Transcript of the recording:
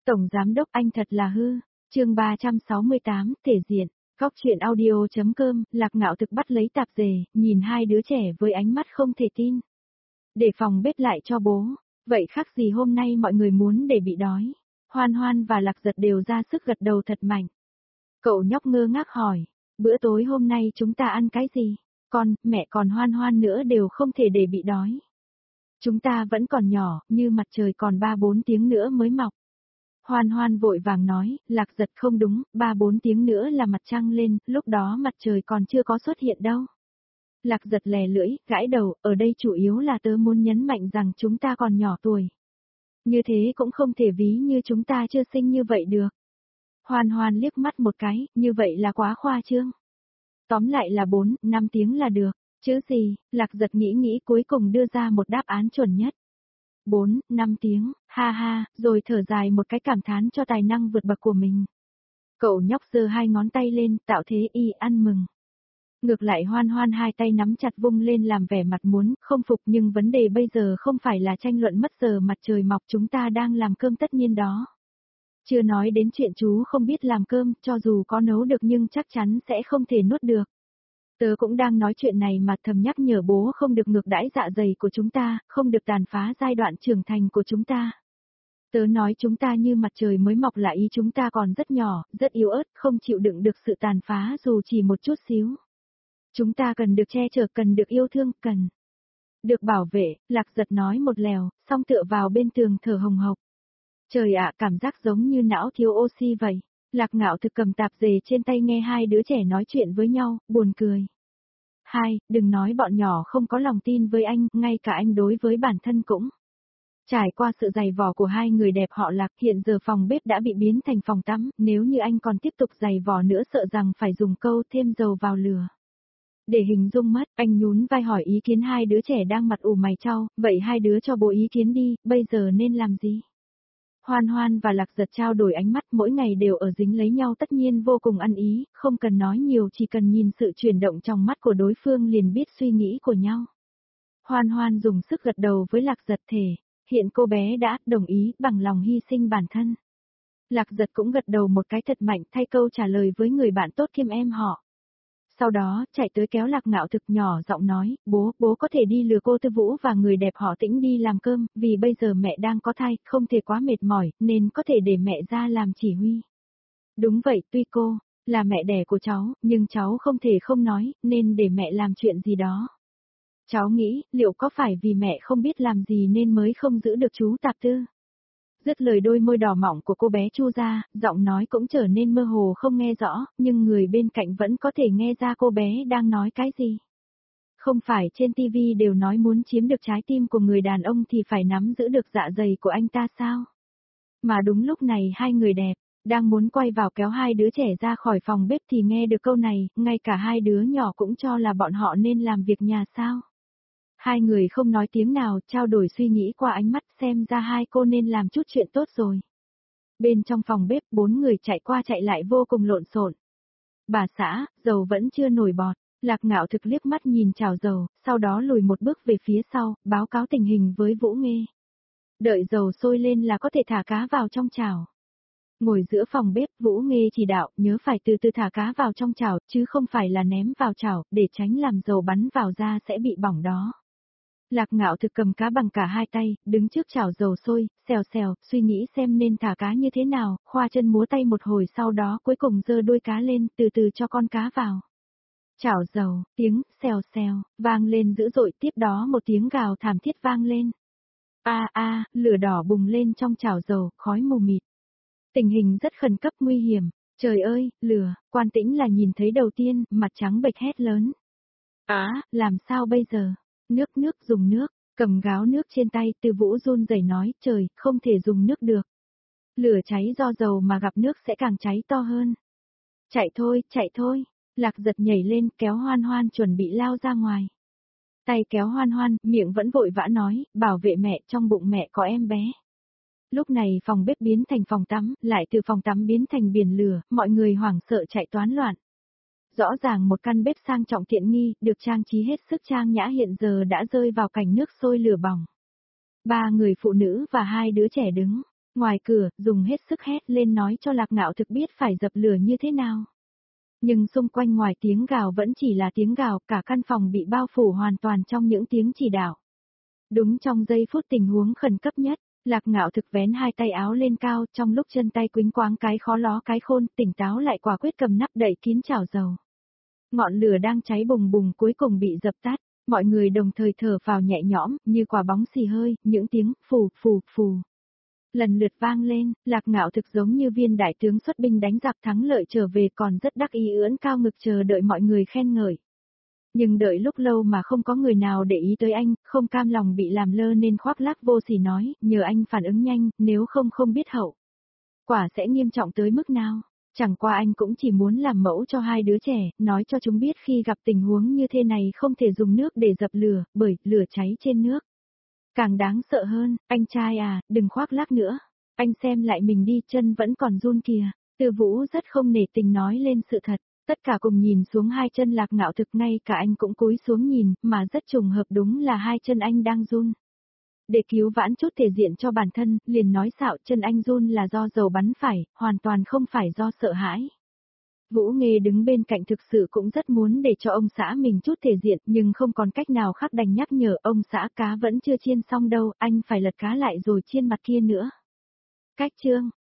Tổng giám đốc anh thật là hư. Chương 368, thể diện. Góc truyện audio.com, Lạc Ngạo Thực bắt lấy tạp dề, nhìn hai đứa trẻ với ánh mắt không thể tin. Để phòng bếp lại cho bố, vậy khác gì hôm nay mọi người muốn để bị đói. Hoan Hoan và Lạc Giật đều ra sức gật đầu thật mạnh. Cậu nhóc ngơ ngác hỏi, bữa tối hôm nay chúng ta ăn cái gì? Con, mẹ còn Hoan Hoan nữa đều không thể để bị đói. Chúng ta vẫn còn nhỏ, như mặt trời còn 3-4 tiếng nữa mới mọc. Hoan Hoan vội vàng nói, Lạc Giật không đúng, 3-4 tiếng nữa là mặt trăng lên, lúc đó mặt trời còn chưa có xuất hiện đâu. Lạc Giật lè lưỡi, gãi đầu, ở đây chủ yếu là tớ muốn nhấn mạnh rằng chúng ta còn nhỏ tuổi. Như thế cũng không thể ví như chúng ta chưa sinh như vậy được. Hoan Hoan liếc mắt một cái, như vậy là quá khoa trương. Tóm lại là 4-5 tiếng là được, chứ gì, Lạc Giật nghĩ cuối cùng đưa ra một đáp án chuẩn nhất. 4-5 tiếng, ha ha, rồi thở dài một cái cảm thán cho tài năng vượt bậc của mình. Cậu nhóc giơ hai ngón tay lên, tạo thế y ăn mừng. Ngược lại Hoan Hoan hai tay nắm chặt vung lên làm vẻ mặt muốn, không phục, nhưng vấn đề bây giờ không phải là tranh luận mất giờ mặt trời mọc, chúng ta đang làm cơm tất nhiên đó. Chưa nói đến chuyện chú không biết làm cơm, cho dù có nấu được nhưng chắc chắn sẽ không thể nuốt được. Tớ cũng đang nói chuyện này mà thầm nhắc nhở bố không được ngược đãi dạ dày của chúng ta, không được tàn phá giai đoạn trưởng thành của chúng ta. Tớ nói chúng ta như mặt trời mới mọc là ý chúng ta còn rất nhỏ, rất yếu ớt, không chịu đựng được sự tàn phá dù chỉ một chút xíu. Chúng ta cần được che chở, cần được yêu thương, cần được bảo vệ. Lạc Giật nói một lèo, xong tựa vào bên tường thở hồng hộc. Trời ạ, cảm giác giống như não thiếu oxy vậy. Lạc Ngạo Thực cầm tạp dề trên tay nghe hai đứa trẻ nói chuyện với nhau, buồn cười. Đừng nói bọn nhỏ không có lòng tin với anh, ngay cả anh đối với bản thân cũng. Trải qua sự dày vò của hai người đẹp họ Lạc, hiện giờ phòng bếp đã bị biến thành phòng tắm, nếu như anh còn tiếp tục dày vò nữa sợ rằng phải dùng câu thêm dầu vào lửa. Để hình dung mất, anh nhún vai hỏi ý kiến hai đứa trẻ đang mặt ủ mày chau, vậy hai đứa cho bố ý kiến đi, bây giờ nên làm gì? Hoan Hoan và Lạc Giật trao đổi ánh mắt, mỗi ngày đều ở dính lấy nhau, tất nhiên vô cùng ăn ý, không cần nói nhiều, chỉ cần nhìn sự chuyển động trong mắt của đối phương liền biết suy nghĩ của nhau. Hoan Hoan dùng sức gật đầu với Lạc Giật thể, hiện cô bé đã đồng ý bằng lòng hy sinh bản thân. Lạc Giật cũng gật đầu một cái thật mạnh thay câu trả lời với người bạn tốt kiêm em họ. Sau đó, chạy tới kéo Lạc Ngạo Thực nhỏ giọng nói, bố có thể đi lừa cô Tư Vũ và người đẹp họ Tĩnh đi làm cơm, vì bây giờ mẹ đang có thai, không thể quá mệt mỏi, nên có thể để mẹ ra làm chỉ huy. Đúng vậy, tuy cô là mẹ đẻ của cháu, nhưng cháu không thể không nói, nên để mẹ làm chuyện gì đó. Cháu nghĩ, liệu có phải vì mẹ không biết làm gì nên mới không giữ được chú Tạp Tư? Dứt lời đôi môi đỏ mọng của cô bé chu ra, giọng nói cũng trở nên mơ hồ không nghe rõ, nhưng người bên cạnh vẫn có thể nghe ra cô bé đang nói cái gì. Không phải trên TV đều nói muốn chiếm được trái tim của người đàn ông thì phải nắm giữ được dạ dày của anh ta sao? Mà đúng lúc này hai người đẹp, đang muốn quay vào kéo hai đứa trẻ ra khỏi phòng bếp thì nghe được câu này, ngay cả hai đứa nhỏ cũng cho là bọn họ nên làm việc nhà sao? Hai người không nói tiếng nào, trao đổi suy nghĩ qua ánh mắt, xem ra hai cô nên làm chút chuyện tốt rồi. Bên trong phòng bếp, 4 người chạy qua chạy lại vô cùng lộn xộn. Bà xã, dầu vẫn chưa nổi bọt. Lạc Ngạo Thực liếc mắt nhìn chảo dầu, sau đó lùi một bước về phía sau, báo cáo tình hình với Vũ Nghê. Đợi dầu sôi lên là có thể thả cá vào trong chảo. Ngồi giữa phòng bếp, Vũ Nghê chỉ đạo, nhớ phải từ từ thả cá vào trong chảo, chứ không phải là ném vào chảo, để tránh làm dầu bắn vào da sẽ bị bỏng đó. Lạc Ngạo Thực cầm cá bằng cả hai tay, đứng trước chảo dầu sôi, xèo, suy nghĩ xem nên thả cá như thế nào, khoa chân múa tay một hồi, sau đó cuối cùng giơ đuôi cá lên, từ từ cho con cá vào. Chảo dầu, tiếng xèo, vang lên dữ dội, tiếp đó một tiếng gào thảm thiết vang lên. Lửa đỏ bùng lên trong chảo dầu, khói mù mịt. Tình hình rất khẩn cấp nguy hiểm. Trời ơi, lửa, Quan Tĩnh là nhìn thấy đầu tiên, mặt trắng bệch hét lớn. Làm sao bây giờ? Nước, dùng nước, cầm gáo nước trên tay, Tư Vũ run rẩy nói, trời, không thể dùng nước được. Lửa cháy do dầu mà gặp nước sẽ càng cháy to hơn. Chạy thôi, Lạc Giật nhảy lên, kéo Hoan Hoan chuẩn bị lao ra ngoài. Tay kéo Hoan Hoan, miệng vẫn vội vã nói, bảo vệ mẹ, trong bụng mẹ có em bé. Lúc này phòng bếp biến thành phòng tắm, lại từ phòng tắm biến thành biển lửa, mọi người hoảng sợ chạy toán loạn. Rõ ràng một căn bếp sang trọng tiện nghi, được trang trí hết sức trang nhã hiện giờ đã rơi vào cảnh nước sôi lửa bỏng. 3 người phụ nữ và 2 đứa trẻ đứng Ngoài cửa, dùng hết sức hét lên nói cho Lạc Ngạo Thực biết phải dập lửa như thế nào. Nhưng xung quanh ngoài tiếng gào vẫn chỉ là tiếng gào, cả căn phòng bị bao phủ hoàn toàn trong những tiếng chỉ đạo. Đúng trong giây phút tình huống khẩn cấp nhất, Lạc Ngạo Thực vén hai tay áo lên cao, trong lúc chân tay quĩnh quáng cái khó ló cái khôn, tỉnh táo lại quả quyết cầm nắp đậy kín chảo dầu. Ngọn lửa đang cháy bùng bùng cuối cùng bị dập tắt, mọi người đồng thời thở phào nhẹ nhõm, như quả bóng xì hơi, những tiếng phù phù phù lần lượt vang lên. Lạc Ngạo Thực giống như viên đại tướng xuất binh đánh giặc thắng lợi trở về, còn rất đắc ý ưỡn cao ngực chờ đợi mọi người khen ngợi. Nhưng đợi lúc lâu mà không có người nào để ý tới anh, không cam lòng bị làm lơ nên khoác lác vô sỉ nói, nhờ anh phản ứng nhanh, nếu không biết hậu quả sẽ nghiêm trọng tới mức nào. Chẳng qua anh cũng chỉ muốn làm mẫu cho hai đứa trẻ, nói cho chúng biết khi gặp tình huống như thế này không thể dùng nước để dập lửa, bởi lửa cháy trên nước. Càng đáng sợ hơn, anh trai à, đừng khoác lác nữa. Anh xem lại mình đi, chân vẫn còn run kìa. Tư Vũ rất không nể tình nói lên sự thật. Tất cả cùng nhìn xuống hai chân Lạc Ngạo Thực, ngay cả anh cũng cúi xuống nhìn, mà rất trùng hợp đúng là hai chân anh đang run. Để cứu vãn chút thể diện cho bản thân, liền nói xạo chân anh run là do dầu bắn phải, hoàn toàn không phải do sợ hãi. Vũ Nghê đứng bên cạnh thực sự cũng rất muốn để cho ông xã mình chút thể diện, nhưng không còn cách nào khác đành nhắc nhở ông xã cá vẫn chưa chiên xong đâu, anh phải lật cá lại rồi chiên mặt kia nữa. Cách chương